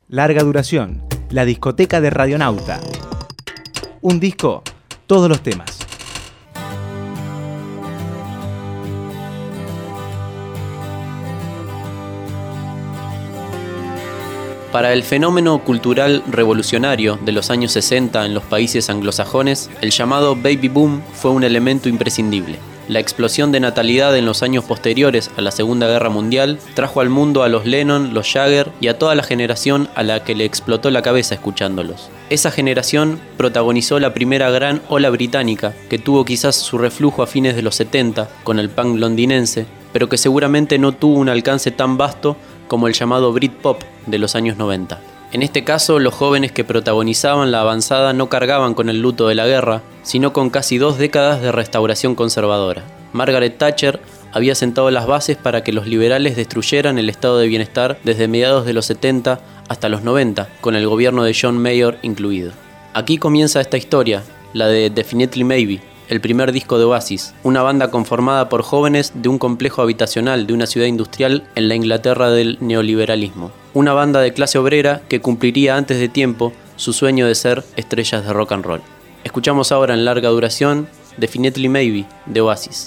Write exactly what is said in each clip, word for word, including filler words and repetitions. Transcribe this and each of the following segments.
Larga duración, la discoteca de Radionauta. Un disco, todos los temas. Para el fenómeno cultural revolucionario de los años sesenta en los países anglosajones, el llamado baby boom fue un elemento imprescindible. La explosión de natalidad en los años posteriores a la Segunda Guerra Mundial trajo al mundo a los Lennon, los Jagger y a toda la generación a la que le explotó la cabeza escuchándolos. Esa generación protagonizó la primera gran ola británica, que tuvo quizás su reflujo a fines de los setenta con el punk londinense, pero que seguramente no tuvo un alcance tan vasto como el llamado Britpop de los años noventa. En este caso, los jóvenes que protagonizaban la avanzada no cargaban con el luto de la guerra, sino con casi dos décadas de restauración conservadora. Margaret Thatcher había sentado las bases para que los liberales destruyeran el estado de bienestar desde mediados de los setenta hasta los noventa, con el gobierno de John Major incluido. Aquí comienza esta historia, la de Definitely Maybe, el primer disco de Oasis, una banda conformada por jóvenes de un complejo habitacional de una ciudad industrial en la Inglaterra del neoliberalismo. Una banda de clase obrera que cumpliría antes de tiempo su sueño de ser estrellas de rock and roll. Escuchamos ahora en larga duración Definitely Maybe de Oasis.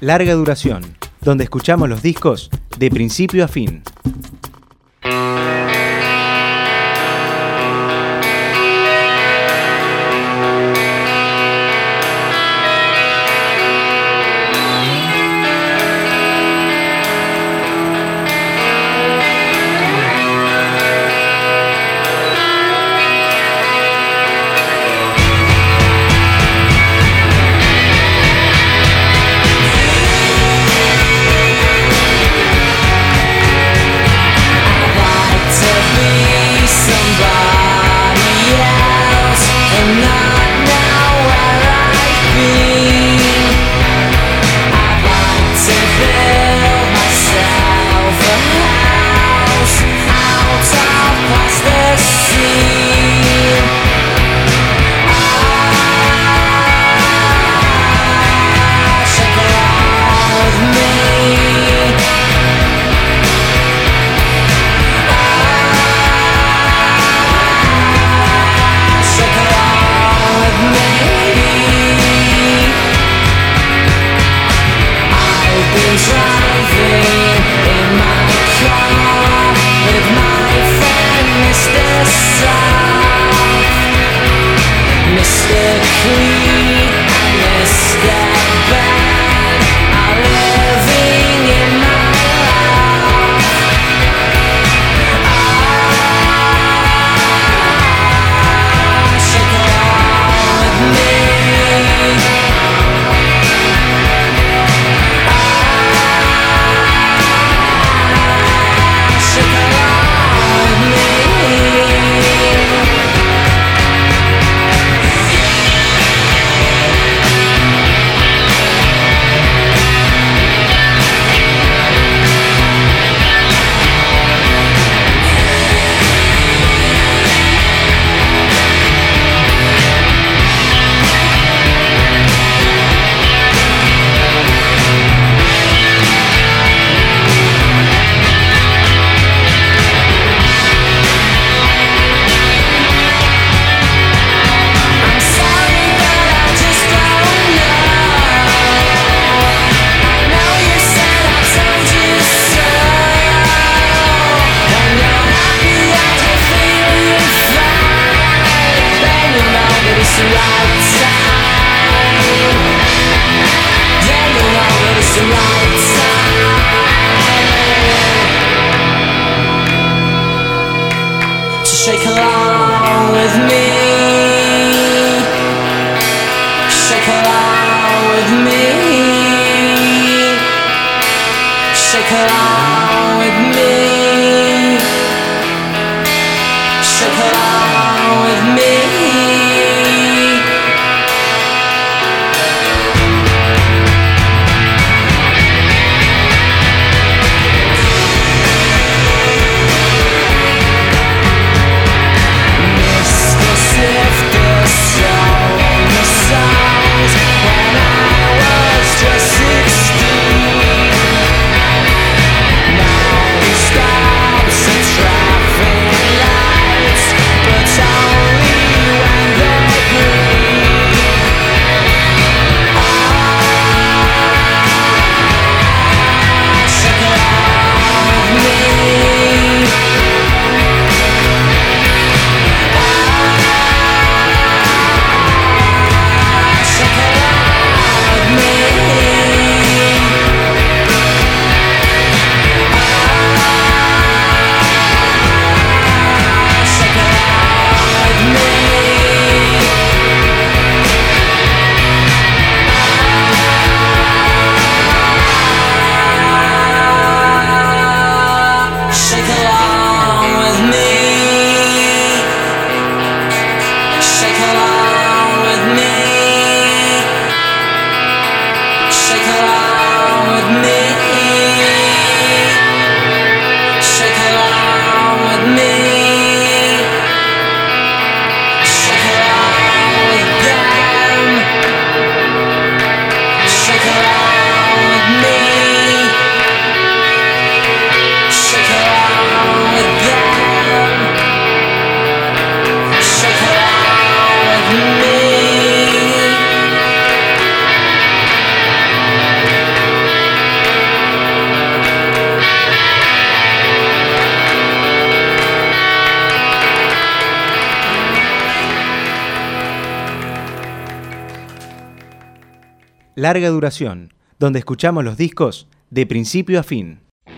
Larga duración, donde escuchamos los discos de principio a fin. Shake along with me. Shake along with me. Shake along with me. Shake along with me. Larga Duración, donde escuchamos los discos de principio a fin.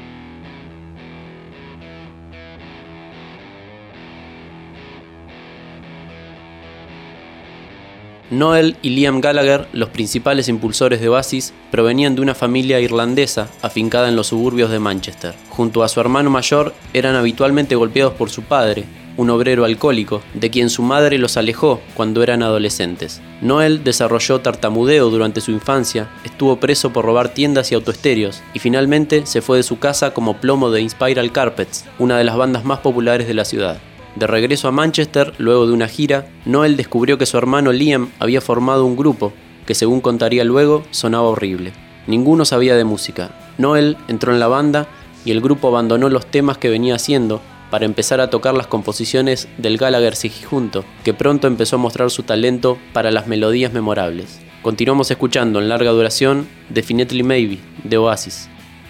Noel y Liam Gallagher, los principales impulsores de Oasis, provenían de una familia irlandesa afincada en los suburbios de Manchester. Junto a su hermano mayor, eran habitualmente golpeados por su padre, un obrero alcohólico, de quien su madre los alejó cuando eran adolescentes. Noel desarrolló tartamudeo durante su infancia, estuvo preso por robar tiendas y autoestéreos, y finalmente se fue de su casa como plomo de Inspiral Carpets, una de las bandas más populares de la ciudad. De regreso a Manchester, luego de una gira, Noel descubrió que su hermano Liam había formado un grupo que, según contaría luego, sonaba horrible. Ninguno sabía de música. Noel entró en la banda y el grupo abandonó los temas que venía haciendo para empezar a tocar las composiciones del Gallagher Sigijunto, que pronto empezó a mostrar su talento para las melodías memorables. Continuamos escuchando en larga duración Definitely Maybe, de Oasis.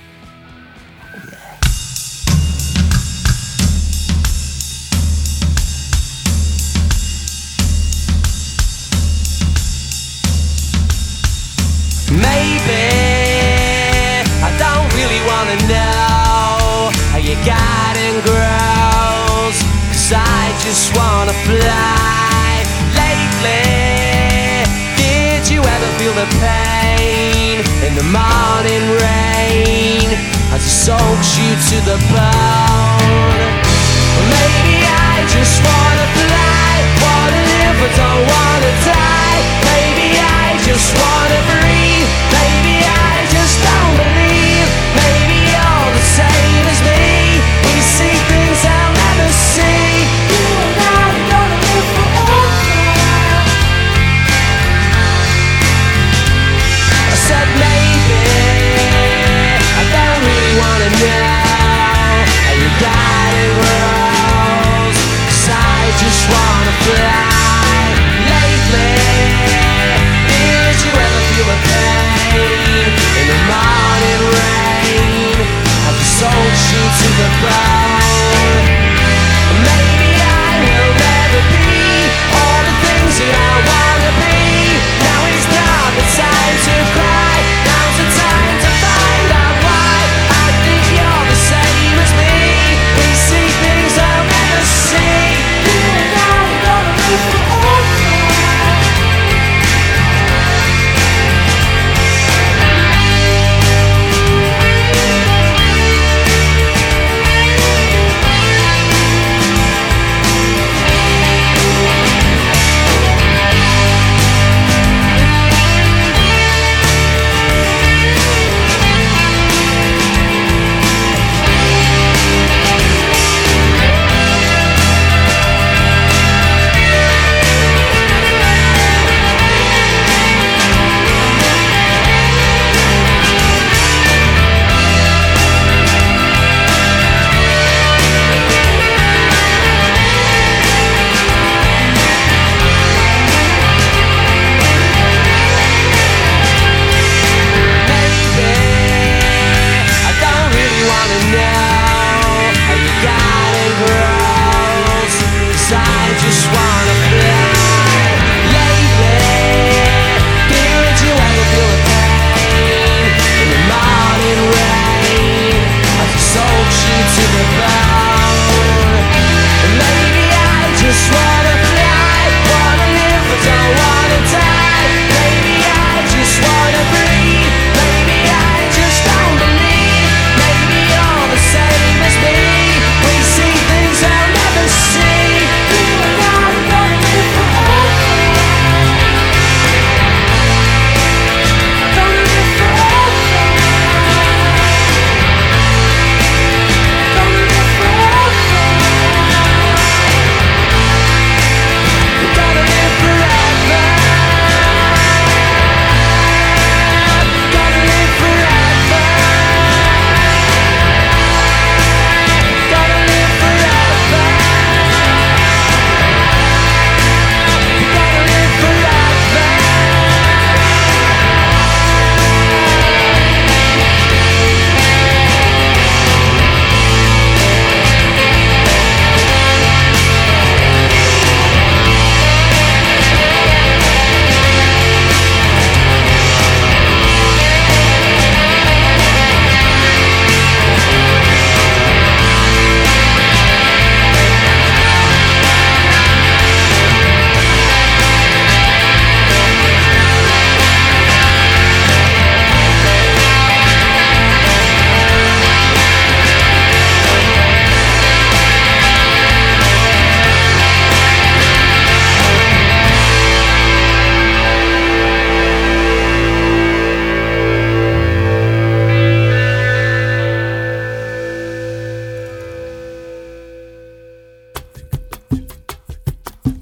Maybe I don't really wanna know how your garden grows, 'cause I just wanna fly. Lately, did you ever feel the pain in the morning rain as it soaks you to the bone? Well, maybe I just wanna fly, wanna live but don't wanna die. Maybe I just wanna breathe, maybe I just don't believe. Maybe you're the same as me, we see things I'll never see. You and I are gonna live forever. I said maybe I don't really wanna know how you got it rose, 'cause I just wanna fly. Lately, did you ever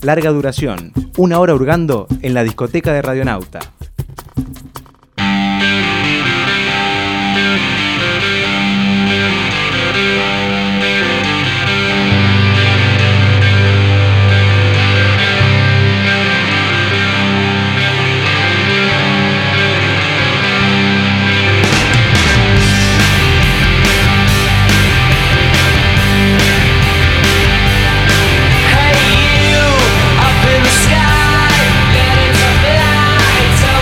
larga duración, una hora hurgando en la discoteca de Radionauta. Hey you, up in the sky, let it fly.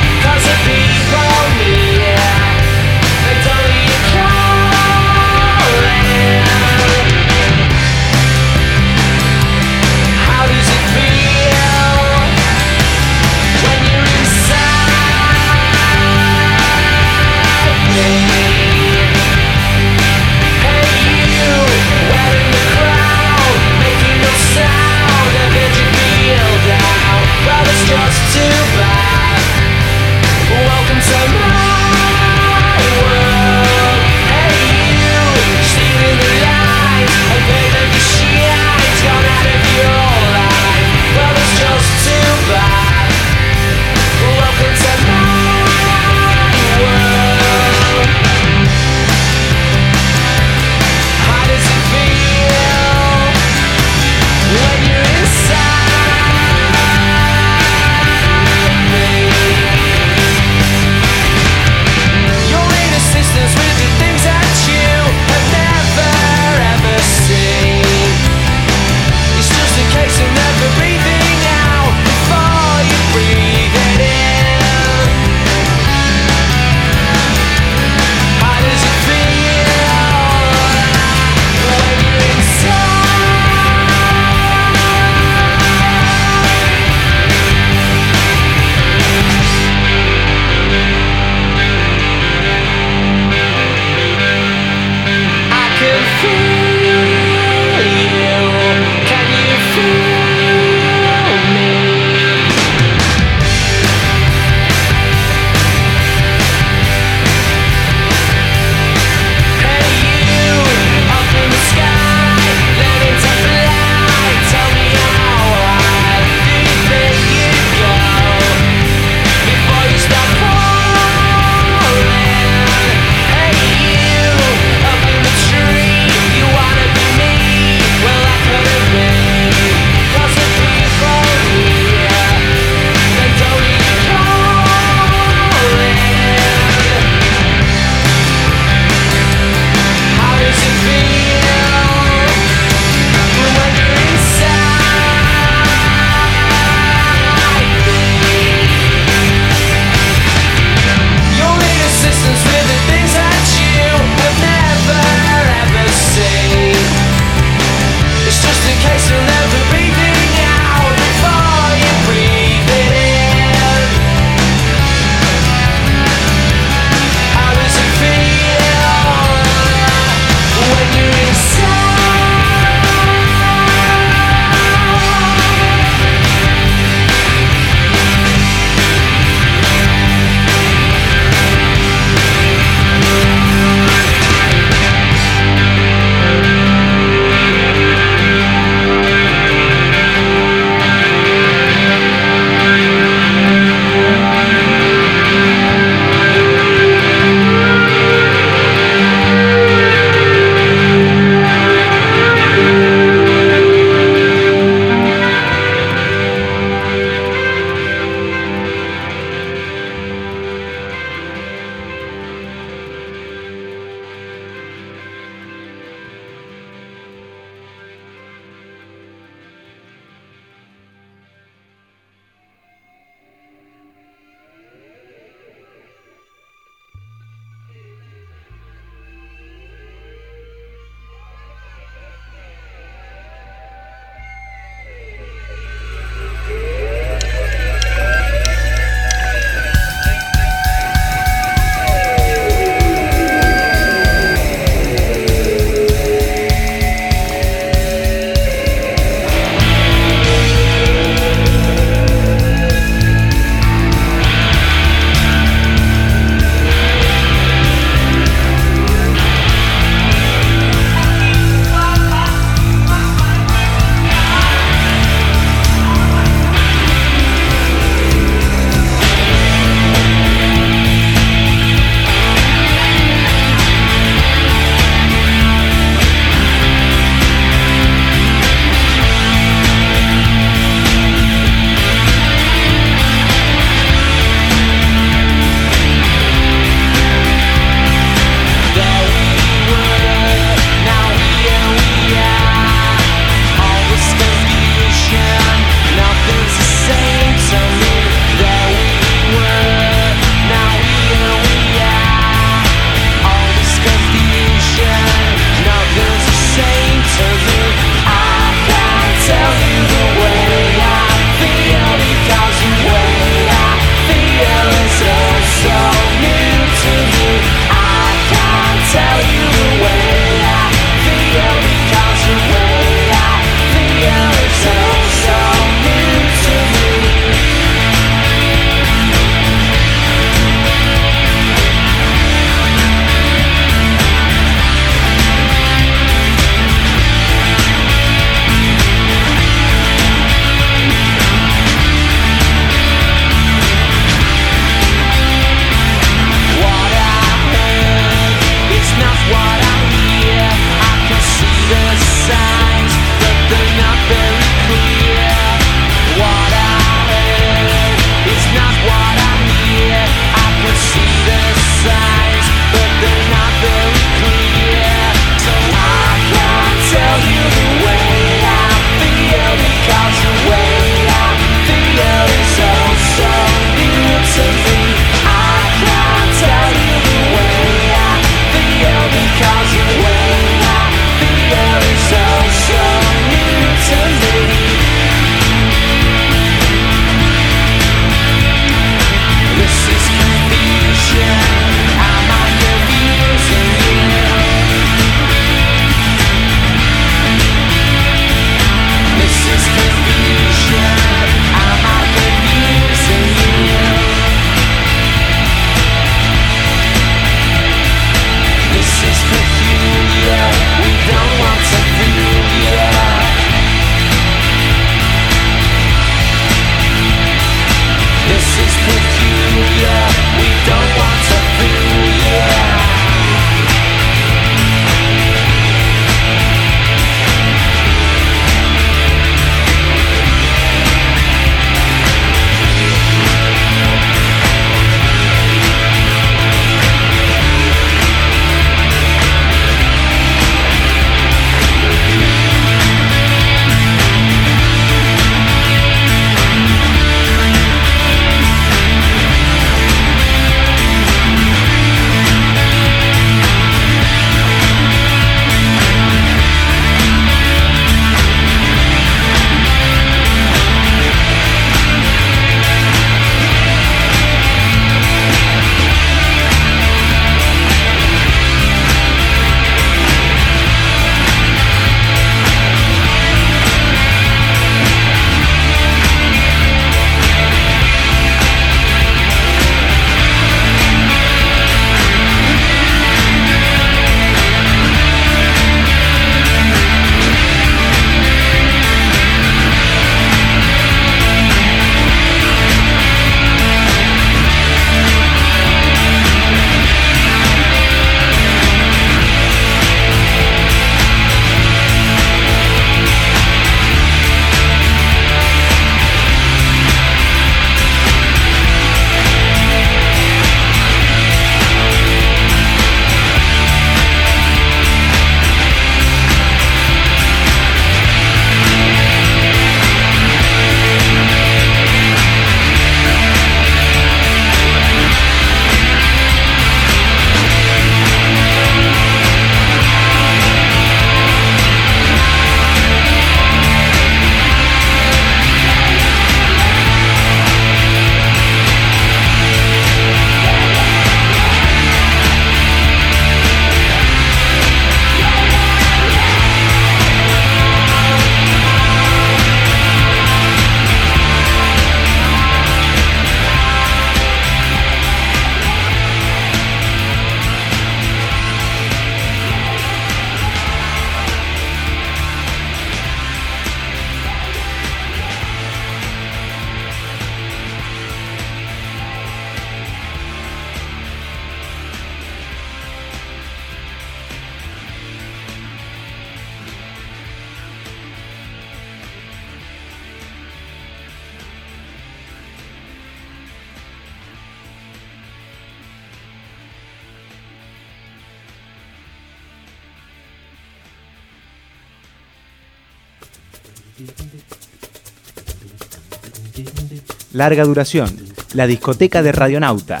Larga duración, la discoteca de Radionauta.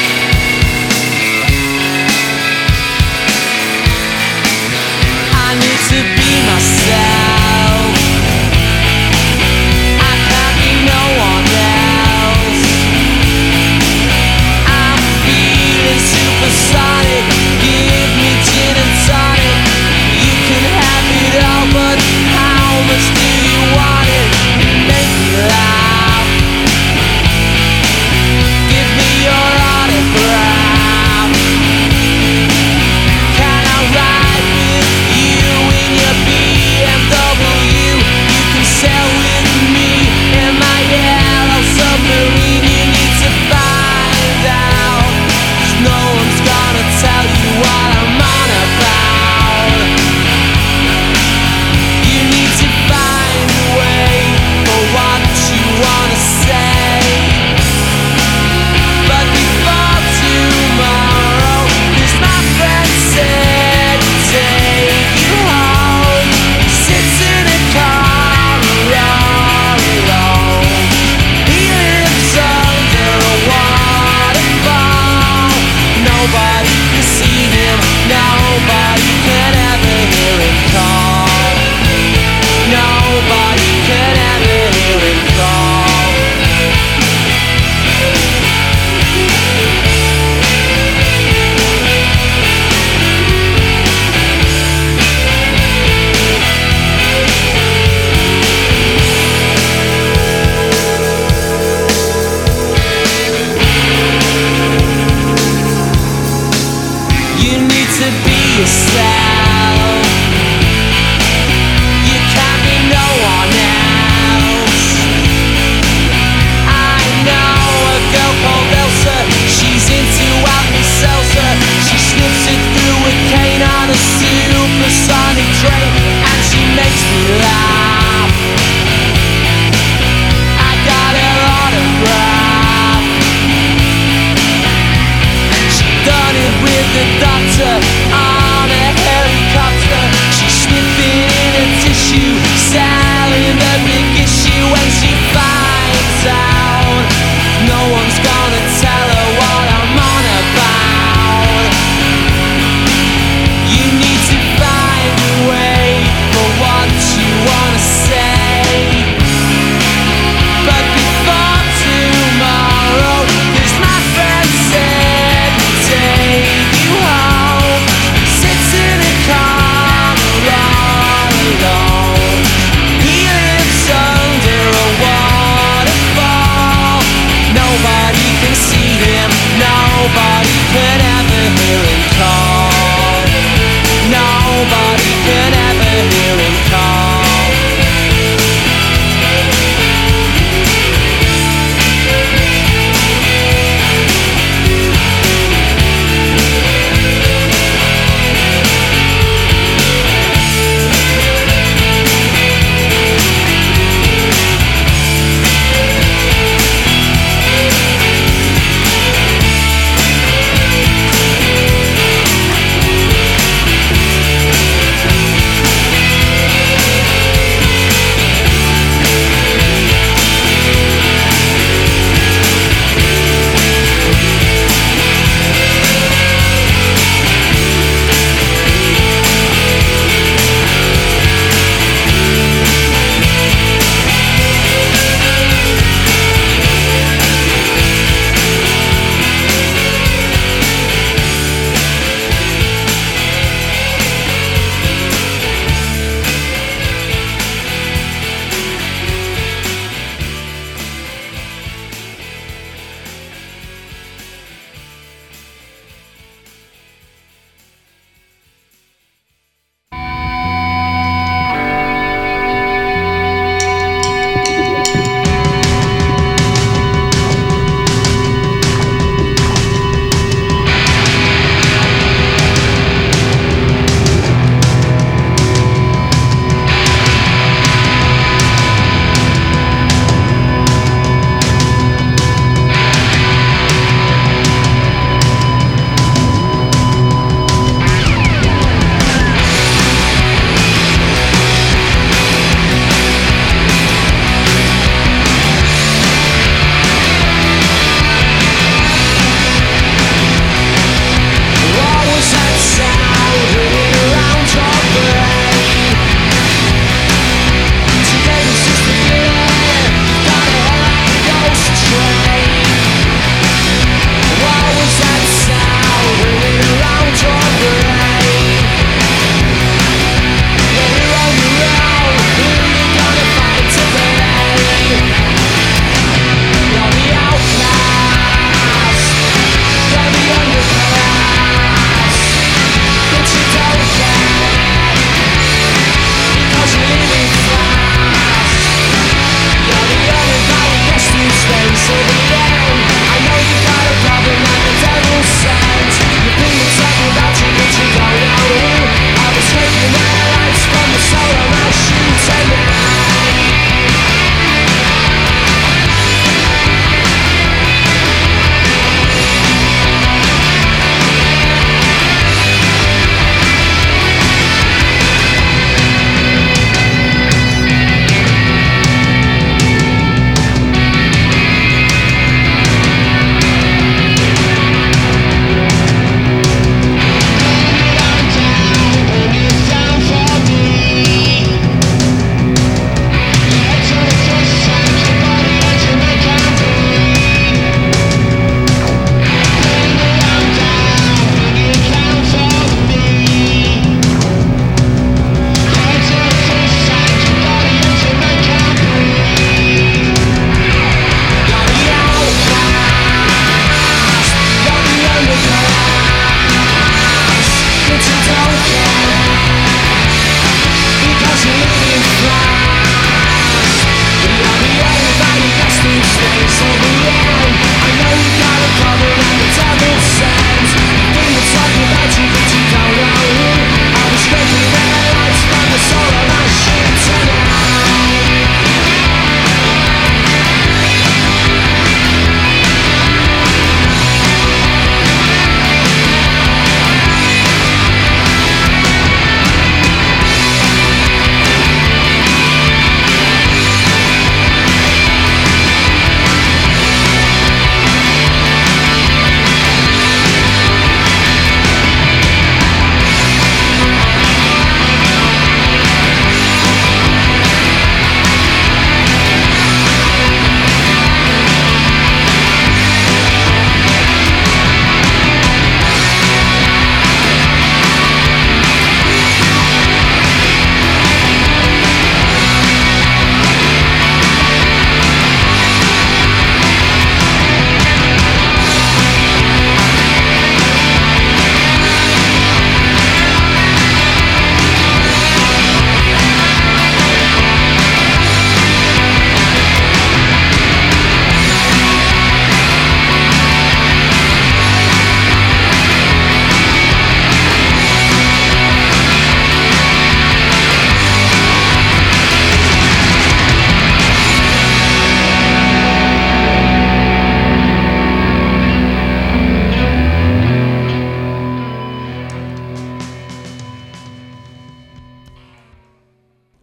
I knew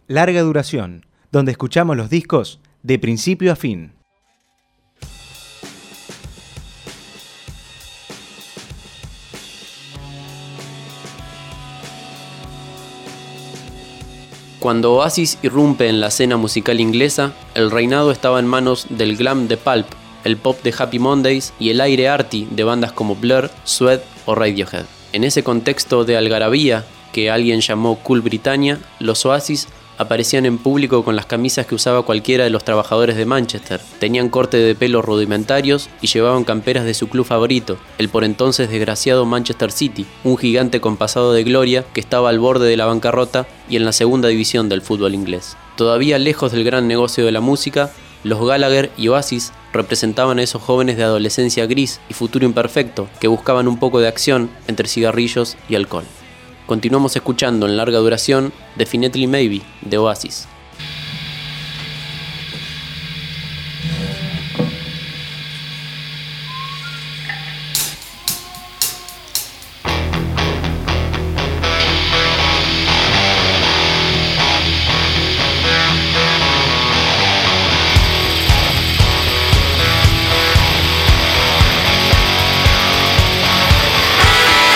Larga Duración, donde escuchamos los discos de principio a fin. Cuando Oasis irrumpe en la escena musical inglesa, el reinado estaba en manos del glam de Pulp, el pop de Happy Mondays y el aire arty de bandas como Blur, Suede o Radiohead. En ese contexto de algarabía, que alguien llamó Cool Britannia, los Oasis aparecían en público con las camisas que usaba cualquiera de los trabajadores de Manchester. Tenían corte de pelo rudimentarios y llevaban camperas de su club favorito, el por entonces desgraciado Manchester City, un gigante con pasado de gloria que estaba al borde de la bancarrota y en la segunda división del fútbol inglés. Todavía lejos del gran negocio de la música, los Gallagher y Oasis representaban a esos jóvenes de adolescencia gris y futuro imperfecto que buscaban un poco de acción entre cigarrillos y alcohol. Continuamos escuchando en Larga Duración Definitely Maybe de Oasis.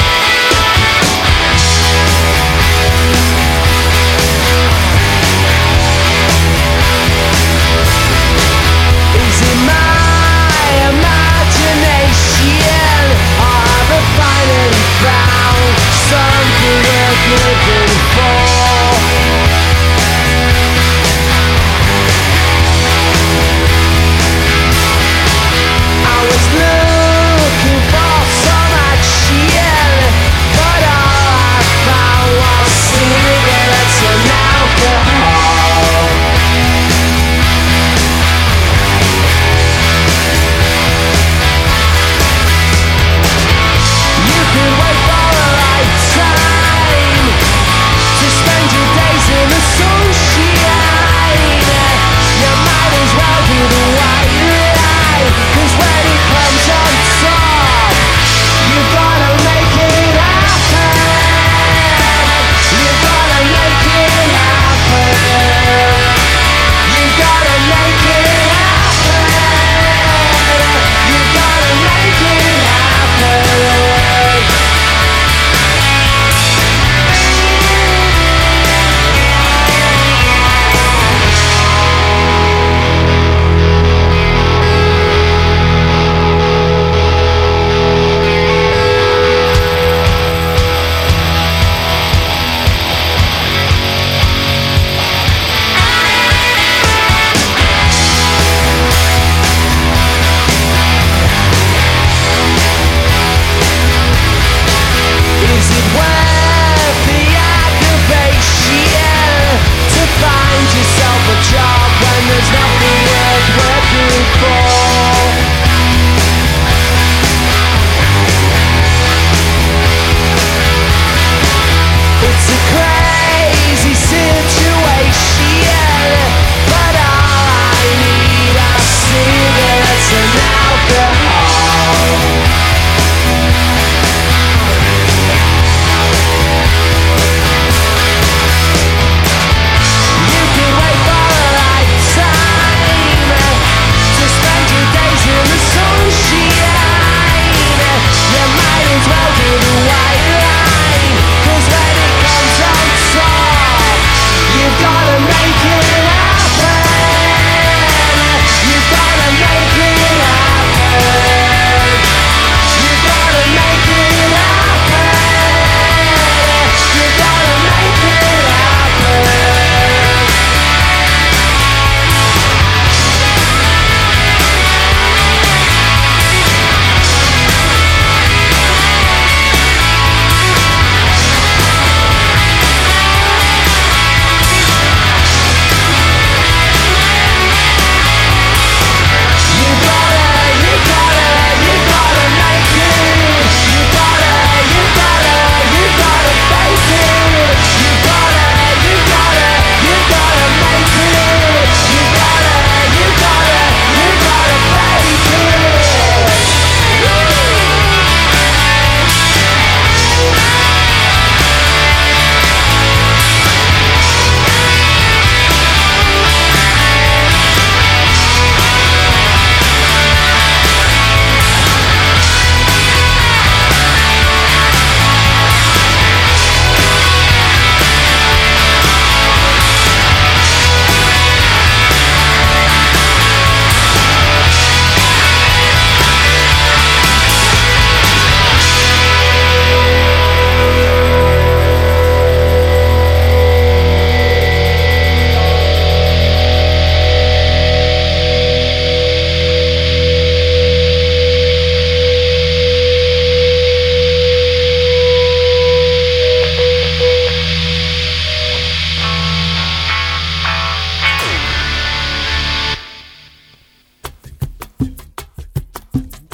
We'll be right back.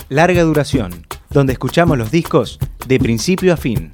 Larga Duración, donde escuchamos los discos de principio a fin.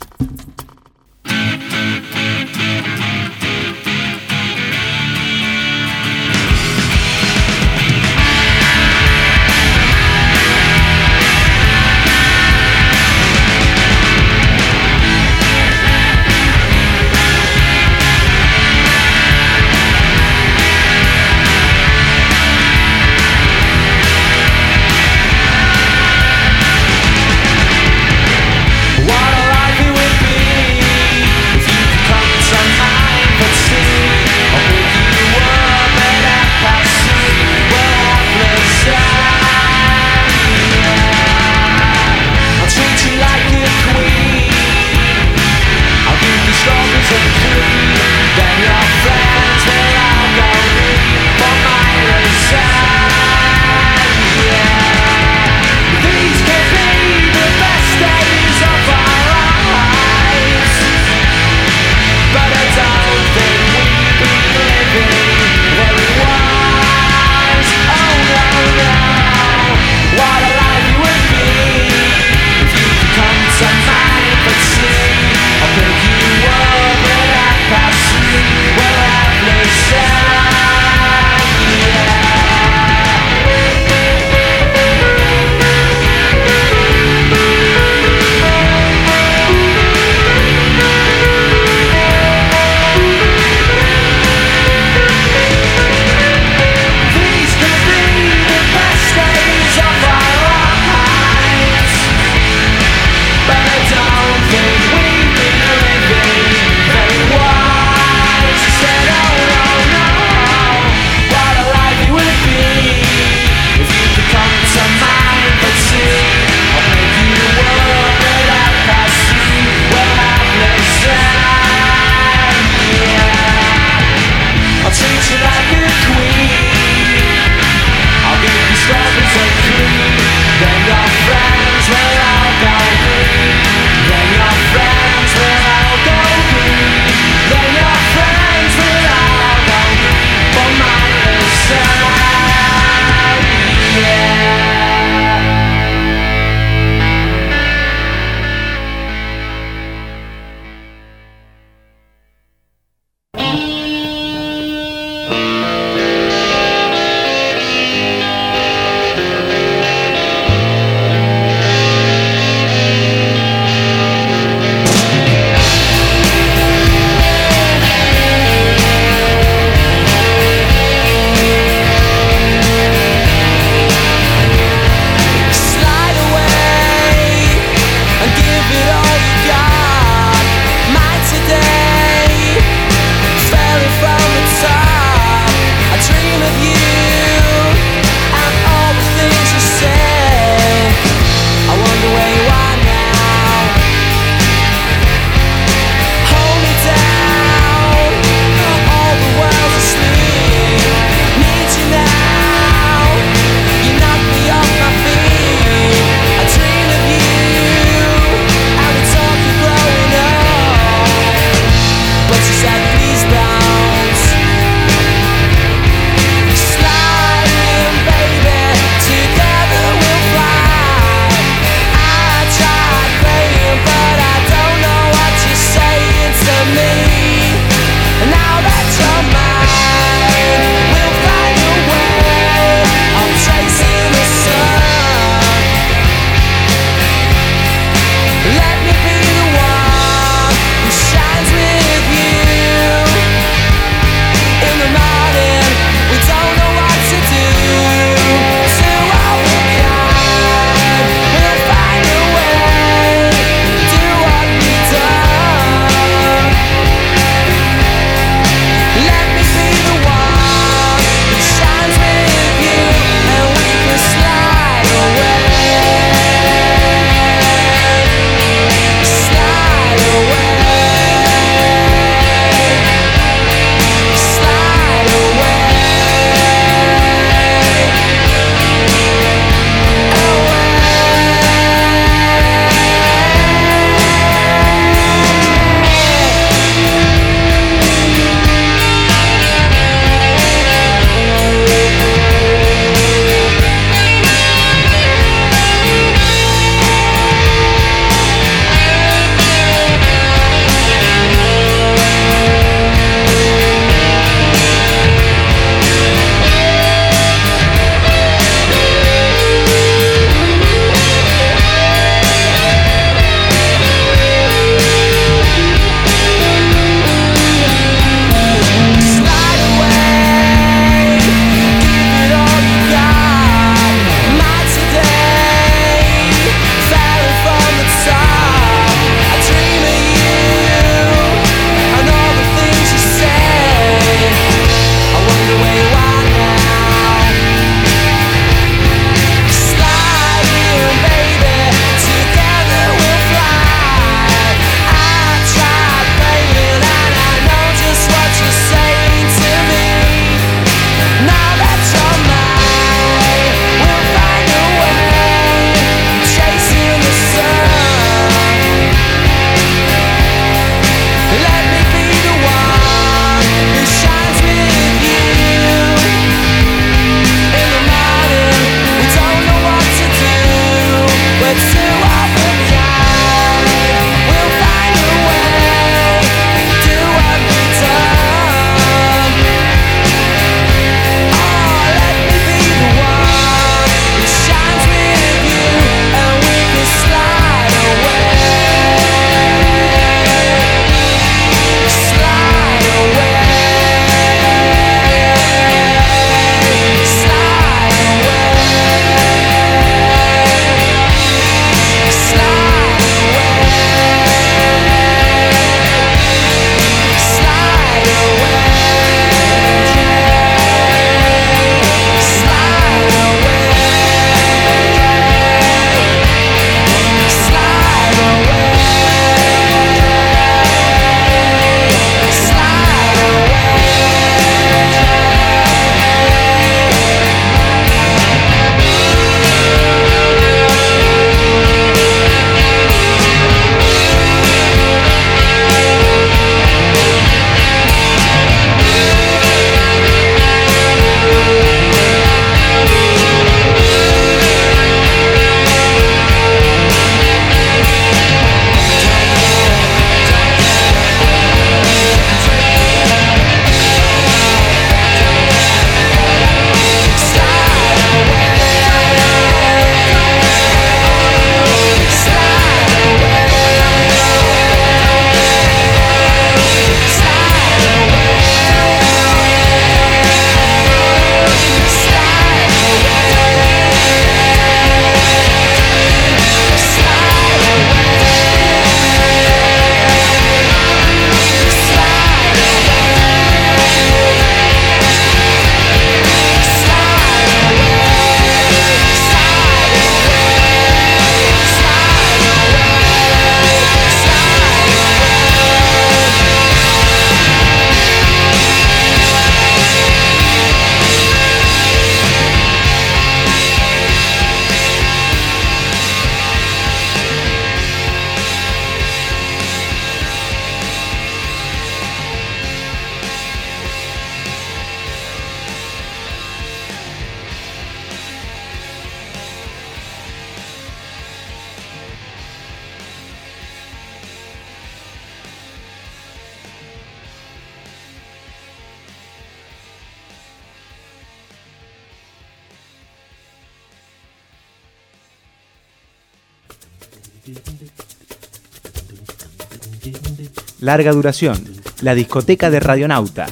Larga duración, la discoteca de Radionauta.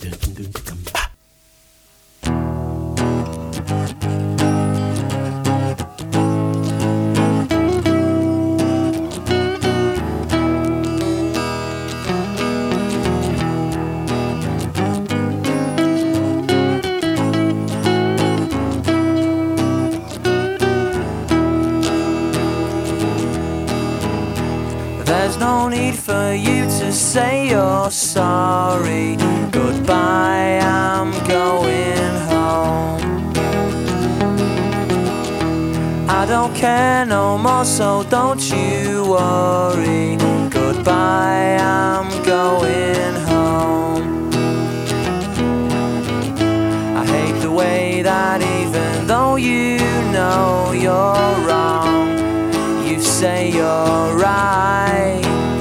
There's no need for you to say you're sorry. Goodbye, I'm going home. I don't care no more, so don't you worry. Goodbye, I'm going home. I hate the way that even though you know you're wrong, you say you're right.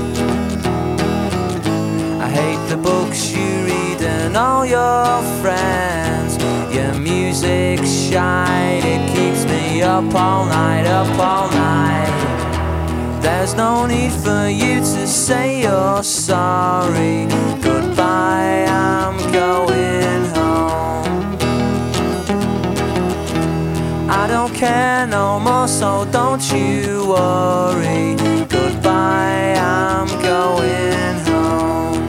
I hate the books you read and all your friends. Your music's shite, it keeps me up all night, up all night. There's no need for you to say you're sorry. Goodbye, I'm going home. I don't care no more, so don't you worry. Goodbye, I'm going home.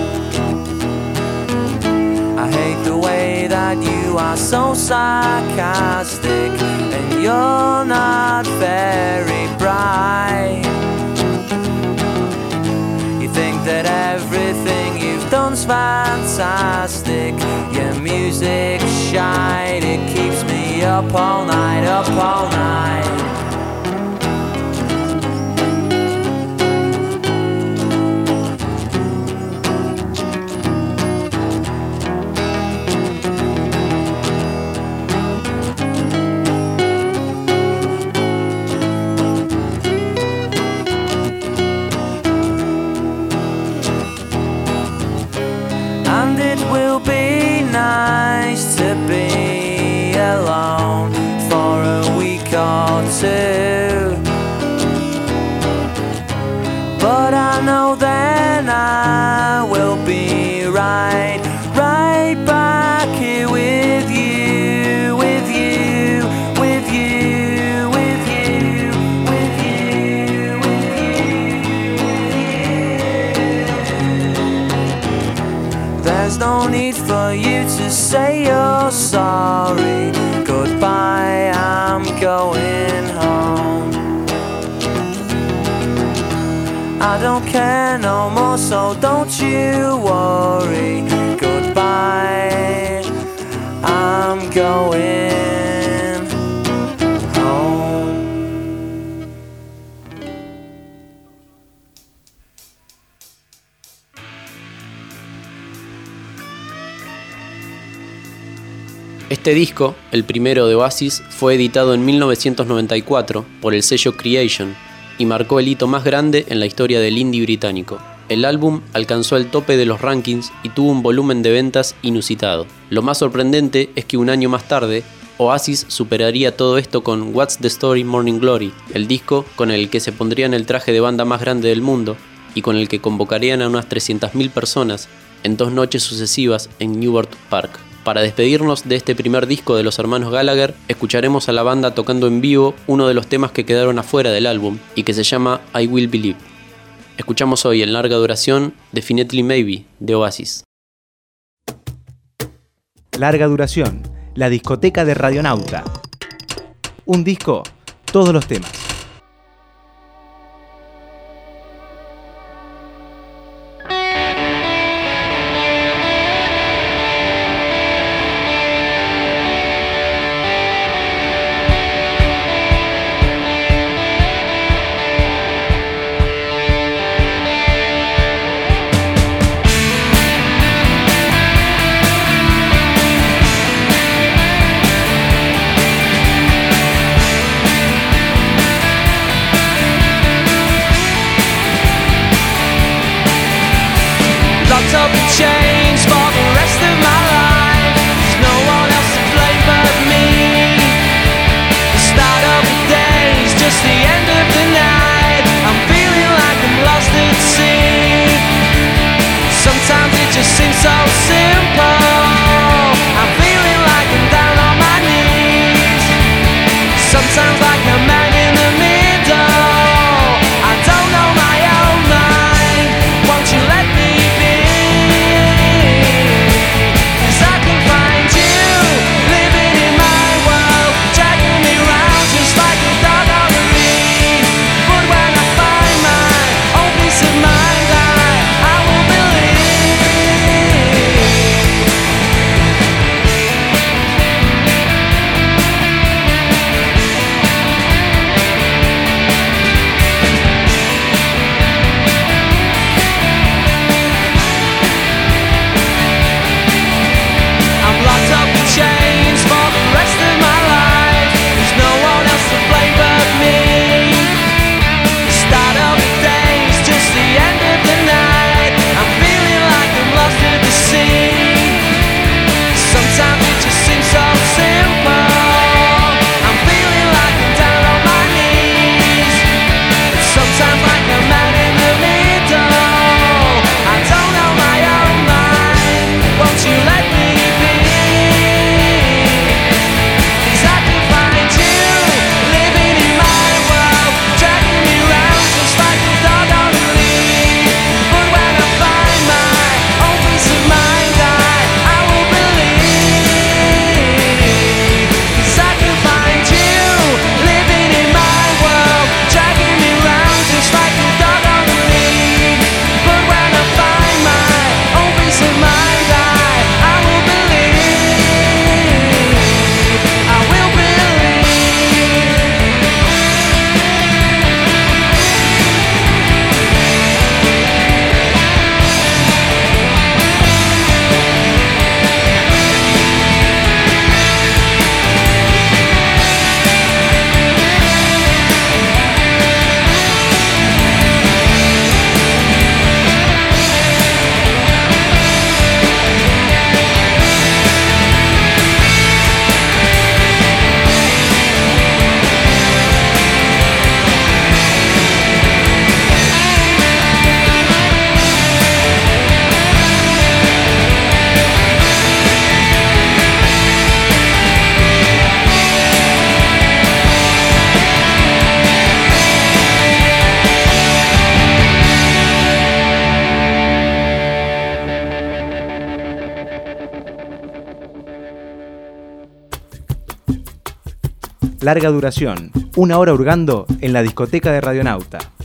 I hate the way that you are so sarcastic, and you're not very bright. You think that everything you've done's fantastic. Your music's shite, it keeps me up all night, up all night. And it will be nice to be alone for a week or two. But I know then I will be right, right back here with you, with you, with you, with you, with you, with you. There's no need for you to say you're sorry. Goodbye, I'm going home. I don't care no more, so don't you worry. Goodbye, I'm going home. Este disco, el primero de Oasis, fue editado en mil novecientos noventa y cuatro por el sello Creation y marcó el hito más grande en la historia del indie británico. El álbum alcanzó el tope de los rankings y tuvo un volumen de ventas inusitado. Lo más sorprendente es que un año más tarde, Oasis superaría todo esto con What's the Story Morning Glory, el disco con el que se pondrían el traje de banda más grande del mundo y con el que convocarían a unas trescientas mil personas en dos noches sucesivas en Newport Park. Para despedirnos de este primer disco de los hermanos Gallagher, escucharemos a la banda tocando en vivo uno de los temas que quedaron afuera del álbum y que se llama I Will Believe. Escuchamos hoy en larga duración Definitely Maybe de Oasis. Larga duración, la discoteca de Radionauta. Un disco, todos los temas. Up in chains for the rest of my life. There's no one else to blame but me. The start of the day is just the end of the night. Larga duración, una hora hurgando en la discoteca de Radionauta.